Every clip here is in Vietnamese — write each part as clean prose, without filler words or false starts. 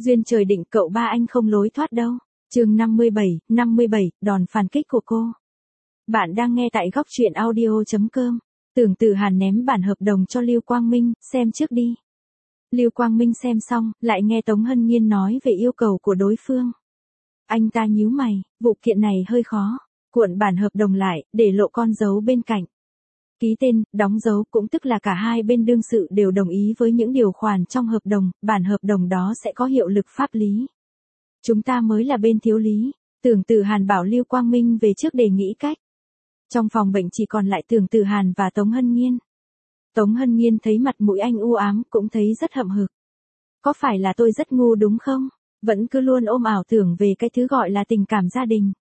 Duyên trời định cậu ba anh không lối thoát đâu. Chương 57, đòn phản kích của cô. Bạn đang nghe tại góc truyện audio.com. Tưởng Tử Hàn ném bản hợp đồng cho Lưu Quang Minh, xem trước đi. Lưu Quang Minh xem xong, lại nghe Tống Hân Nhiên nói về yêu cầu của đối phương. Anh ta nhíu mày, vụ kiện này hơi khó. Cuộn bản hợp đồng lại, để lộ con dấu bên cạnh. Ký tên, đóng dấu cũng tức là cả hai bên đương sự đều đồng ý với những điều khoản trong hợp đồng, bản hợp đồng đó sẽ có hiệu lực pháp lý. Chúng ta mới là bên thiếu lý. Tưởng Tử Hàn bảo Lưu Quang Minh về trước để nghĩ cách. Trong phòng bệnh chỉ còn lại Tưởng Tử Hàn và Tống Hân Nhiên. Tống Hân Nhiên thấy mặt mũi anh u ám cũng thấy rất hậm hực. Có phải là tôi rất ngu đúng không? Vẫn cứ luôn ôm ảo tưởng về cái thứ gọi là tình cảm gia đình.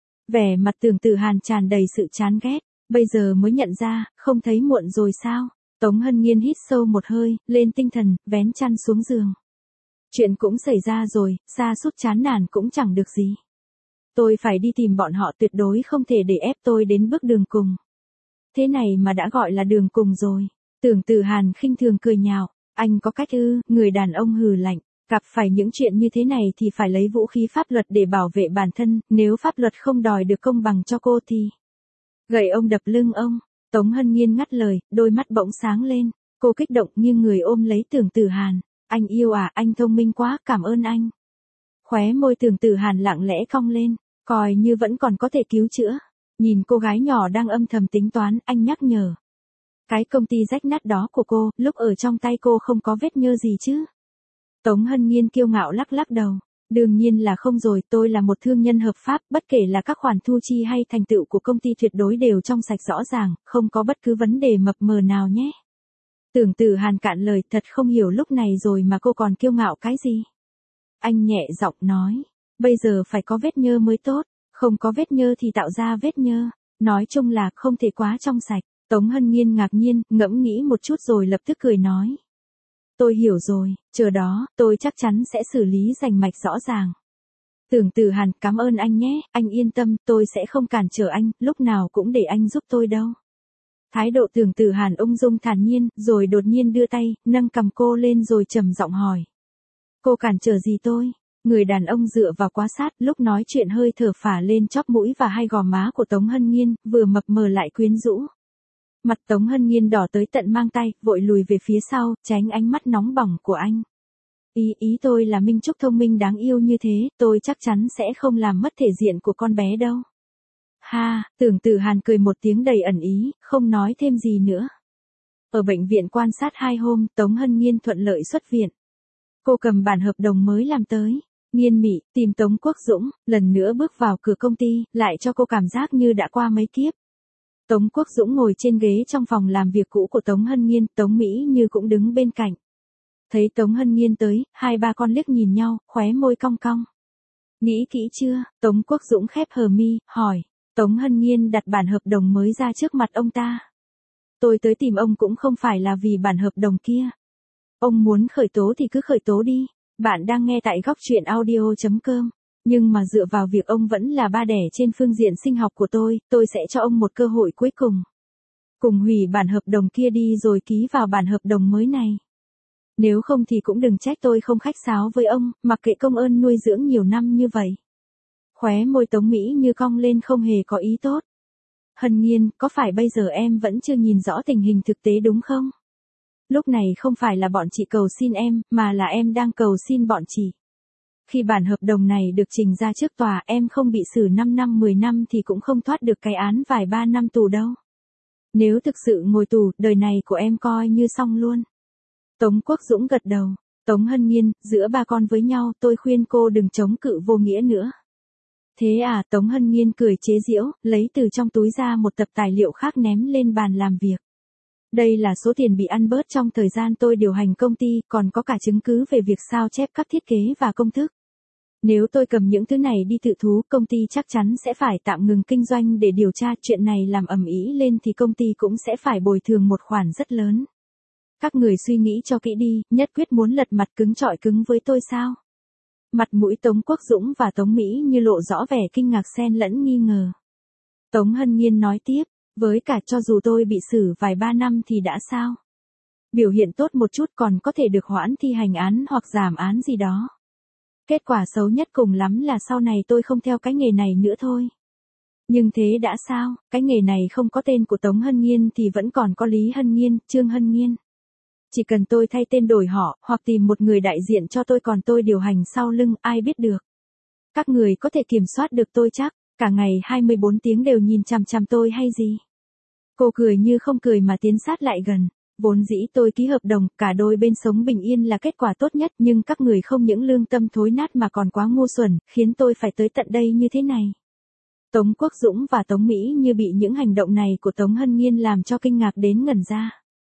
Vẻ mặt Tưởng Tử Hàn tràn đầy sự chán ghét. Bây giờ mới nhận ra, không thấy muộn rồi sao? Tống Hân Nhiên hít sâu một hơi, lên tinh thần, vén chăn xuống giường. Chuyện cũng xảy ra rồi, sa sút chán nản cũng chẳng được gì. Tôi phải đi tìm bọn họ, tuyệt đối không thể để ép tôi đến bước đường cùng. Thế này mà đã gọi là đường cùng rồi. Tưởng Tử Hàn khinh thường cười nhạo. Anh có cách ư? Người đàn ông hừ lạnh. Gặp phải những chuyện như thế này thì phải lấy vũ khí pháp luật để bảo vệ bản thân, nếu pháp luật không đòi được công bằng cho cô thì... Gậy ông đập lưng ông. Tống Hân Nhiên ngắt lời, đôi mắt bỗng sáng lên. Cô kích động như người ôm lấy Tưởng Tử Hàn. Anh yêu à, anh thông minh quá, cảm ơn anh. Khóe môi Tưởng Tử Hàn lặng lẽ cong lên, coi như vẫn còn có thể cứu chữa. Nhìn cô gái nhỏ đang âm thầm tính toán, anh nhắc nhở. Cái công ty rách nát đó của cô, lúc ở trong tay cô không có vết nhơ gì chứ? Tống Hân Nhiên kiêu ngạo lắc lắc đầu. Đương nhiên là không rồi, tôi là một thương nhân hợp pháp, bất kể là các khoản thu chi hay thành tựu của công ty tuyệt đối đều trong sạch rõ ràng, không có bất cứ vấn đề mập mờ nào nhé. Tưởng Tử Hàn cạn lời, thật không hiểu lúc này rồi mà cô còn kiêu ngạo cái gì. Anh nhẹ giọng nói, bây giờ phải có vết nhơ mới tốt, không có vết nhơ thì tạo ra vết nhơ, nói chung là không thể quá trong sạch. Tống Hân Nhiên ngạc nhiên, ngẫm nghĩ một chút rồi lập tức cười nói. Tôi hiểu rồi, chờ đó, tôi chắc chắn sẽ xử lý rành mạch rõ ràng. Tưởng Tử Hàn, cảm ơn anh nhé, anh yên tâm, tôi sẽ không cản trở anh, lúc nào cũng để anh giúp tôi đâu. Thái độ Tưởng Tử Hàn ung dung thản nhiên, rồi đột nhiên đưa tay, nâng cầm cô lên rồi trầm giọng hỏi. Cô cản trở gì tôi? Người đàn ông dựa vào quá sát, lúc nói chuyện hơi thở phả lên chóp mũi và hai gò má của Tống Hân Nhiên, vừa mập mờ lại quyến rũ. Mặt Tống Hân Nhiên đỏ tới tận mang tay, vội lùi về phía sau, tránh ánh mắt nóng bỏng của anh. Ý tôi là Minh Trúc thông minh đáng yêu như thế, tôi chắc chắn sẽ không làm mất thể diện của con bé đâu. Ha, Tưởng Tử Hàn cười một tiếng đầy ẩn ý, không nói thêm gì nữa. Ở bệnh viện quan sát 2 hôm, Tống Hân Nhiên thuận lợi xuất viện. Cô cầm bản hợp đồng mới làm tới. Nghiên mị, tìm Tống Quốc Dũng, lần nữa bước vào cửa công ty, lại cho cô cảm giác như đã qua mấy kiếp. Tống Quốc Dũng ngồi trên ghế trong phòng làm việc cũ của Tống Hân Nhiên, Tống Mỹ Như cũng đứng bên cạnh. Thấy Tống Hân Nhiên tới, hai ba con liếc nhìn nhau, khóe môi cong cong. Nghĩ kỹ chưa? Tống Quốc Dũng khép hờ mi, hỏi. Tống Hân Nhiên đặt bản hợp đồng mới ra trước mặt ông ta. Tôi tới tìm ông cũng không phải là vì bản hợp đồng kia. Ông muốn khởi tố thì cứ khởi tố đi. Bạn đang nghe tại góc truyện audio.com. Nhưng mà dựa vào việc ông vẫn là ba đẻ trên phương diện sinh học của tôi sẽ cho ông một cơ hội cuối cùng. Cùng hủy bản hợp đồng kia đi rồi ký vào bản hợp đồng mới này. Nếu không thì cũng đừng trách tôi không khách sáo với ông, mặc kệ công ơn nuôi dưỡng nhiều năm như vậy. Khóe môi Tống Mỹ Như cong lên không hề có ý tốt. Hân Nhiên, có phải bây giờ em vẫn chưa nhìn rõ tình hình thực tế đúng không? Lúc này không phải là bọn chị cầu xin em, mà là em đang cầu xin bọn chị. Khi bản hợp đồng này được trình ra trước tòa, em không bị xử 5 năm 10 năm thì cũng không thoát được cái án vài 3 năm tù đâu. Nếu thực sự ngồi tù, đời này của em coi như xong luôn. Tống Quốc Dũng gật đầu. Tống Hân Nhiên, giữa ba con với nhau, tôi khuyên cô đừng chống cự vô nghĩa nữa. Thế à, Tống Hân Nhiên cười chế giễu, lấy từ trong túi ra một tập tài liệu khác ném lên bàn làm việc. Đây là số tiền bị ăn bớt trong thời gian tôi điều hành công ty, còn có cả chứng cứ về việc sao chép các thiết kế và công thức. Nếu tôi cầm những thứ này đi tự thú, công ty chắc chắn sẽ phải tạm ngừng kinh doanh để điều tra, chuyện này làm ầm ĩ lên thì công ty cũng sẽ phải bồi thường một khoản rất lớn. Các người suy nghĩ cho kỹ đi, nhất quyết muốn lật mặt cứng chọi cứng với tôi sao? Mặt mũi Tống Quốc Dũng và Tống Mỹ Như lộ rõ vẻ kinh ngạc xen lẫn nghi ngờ. Tống Hân Nhiên nói tiếp, với cả cho dù tôi bị xử vài 3 năm thì đã sao? Biểu hiện tốt một chút còn có thể được hoãn thi hành án hoặc giảm án gì đó. Kết quả xấu nhất cùng lắm là sau này tôi không theo cái nghề này nữa thôi. Nhưng thế đã sao, cái nghề này không có tên của Tống Hân Nhiên thì vẫn còn có Lý Hân Nhiên, Trương Hân Nhiên. Chỉ cần tôi thay tên đổi họ, hoặc tìm một người đại diện cho tôi còn tôi điều hành sau lưng, ai biết được. Các người có thể kiểm soát được tôi chắc, cả ngày 24 tiếng đều nhìn chằm chằm tôi hay gì? Cô cười như không cười mà tiến sát lại gần. Vốn dĩ tôi ký hợp đồng, cả đôi bên sống bình yên là kết quả tốt nhất, nhưng các người không những lương tâm thối nát mà còn quá ngu xuẩn, khiến tôi phải tới tận đây như thế này. Tống Quốc Dũng và Tống Mỹ Như bị những hành động này của Tống Hân Nhiên làm cho kinh ngạc đến ngẩn ra.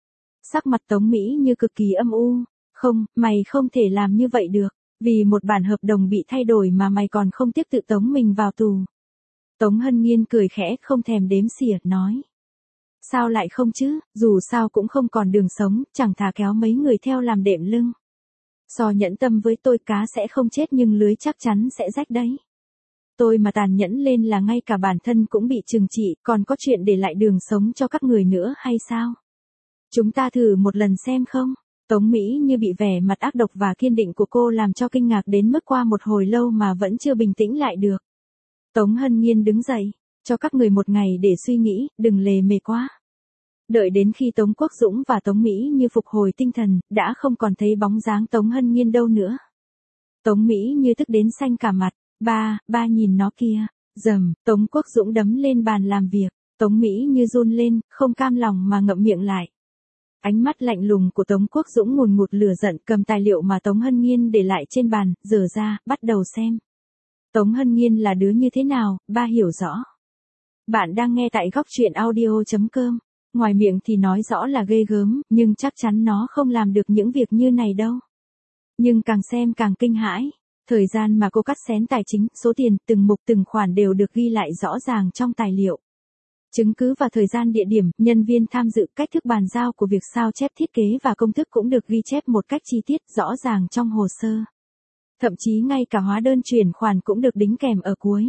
Sắc mặt Tống Mỹ Như cực kỳ âm u. Không, mày không thể làm như vậy được. Vì một bản hợp đồng bị thay đổi mà mày còn không tiếc tự tống mình vào tù. Tống Hân Nhiên cười khẽ không thèm đếm xỉa, nói. Sao lại không chứ, dù sao cũng không còn đường sống, chẳng thà kéo mấy người theo làm đệm lưng. So nhẫn tâm với tôi cá sẽ không chết nhưng lưới chắc chắn sẽ rách đấy. Tôi mà tàn nhẫn lên là ngay cả bản thân cũng bị trừng trị, còn có chuyện để lại đường sống cho các người nữa hay sao? Chúng ta thử một lần xem không? Tống Mỹ Như bị vẻ mặt ác độc và kiên định của cô làm cho kinh ngạc đến mức qua một hồi lâu mà vẫn chưa bình tĩnh lại được. Tống Hân Nhiên đứng dậy, cho các người một ngày để suy nghĩ, đừng lề mề quá. Đợi đến khi Tống Quốc Dũng và Tống Mỹ Như phục hồi tinh thần, đã không còn thấy bóng dáng Tống Hân Nhiên đâu nữa. Tống Mỹ Như tức đến xanh cả mặt, ba nhìn nó kìa, Tống Quốc Dũng đấm lên bàn làm việc, Tống Mỹ Như run lên, không cam lòng mà ngậm miệng lại. Ánh mắt lạnh lùng của Tống Quốc Dũng ngùn ngụt lửa giận, cầm tài liệu mà Tống Hân Nhiên để lại trên bàn, dở ra, bắt đầu xem. Tống Hân Nhiên là đứa như thế nào, ba hiểu rõ. Bạn đang nghe tại góc truyện audio.com. Ngoài miệng thì nói rõ là ghê gớm, nhưng chắc chắn nó không làm được những việc như này đâu. Nhưng càng xem càng kinh hãi. Thời gian mà cô cắt xén tài chính, số tiền, từng mục từng khoản đều được ghi lại rõ ràng trong tài liệu. Chứng cứ và thời gian địa điểm, nhân viên tham dự, cách thức bàn giao của việc sao chép thiết kế và công thức cũng được ghi chép một cách chi tiết, rõ ràng trong hồ sơ. Thậm chí ngay cả hóa đơn chuyển khoản cũng được đính kèm ở cuối.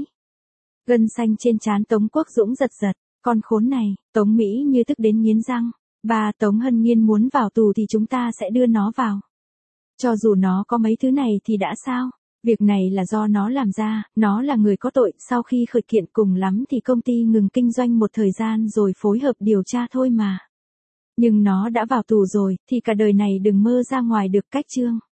Gân xanh trên trán Tống Quốc Dũng giật giật, con khốn này, Tống Mỹ Như tức đến nghiến răng. Ba, Tống Hân Nhiên muốn vào tù thì chúng ta sẽ đưa nó vào. Cho dù nó có mấy thứ này thì đã sao? Việc này là do nó làm ra, nó là người có tội, sau khi khởi kiện cùng lắm thì công ty ngừng kinh doanh một thời gian rồi phối hợp điều tra thôi mà. Nhưng nó đã vào tù rồi, thì cả đời này đừng mơ ra ngoài được, cách chương.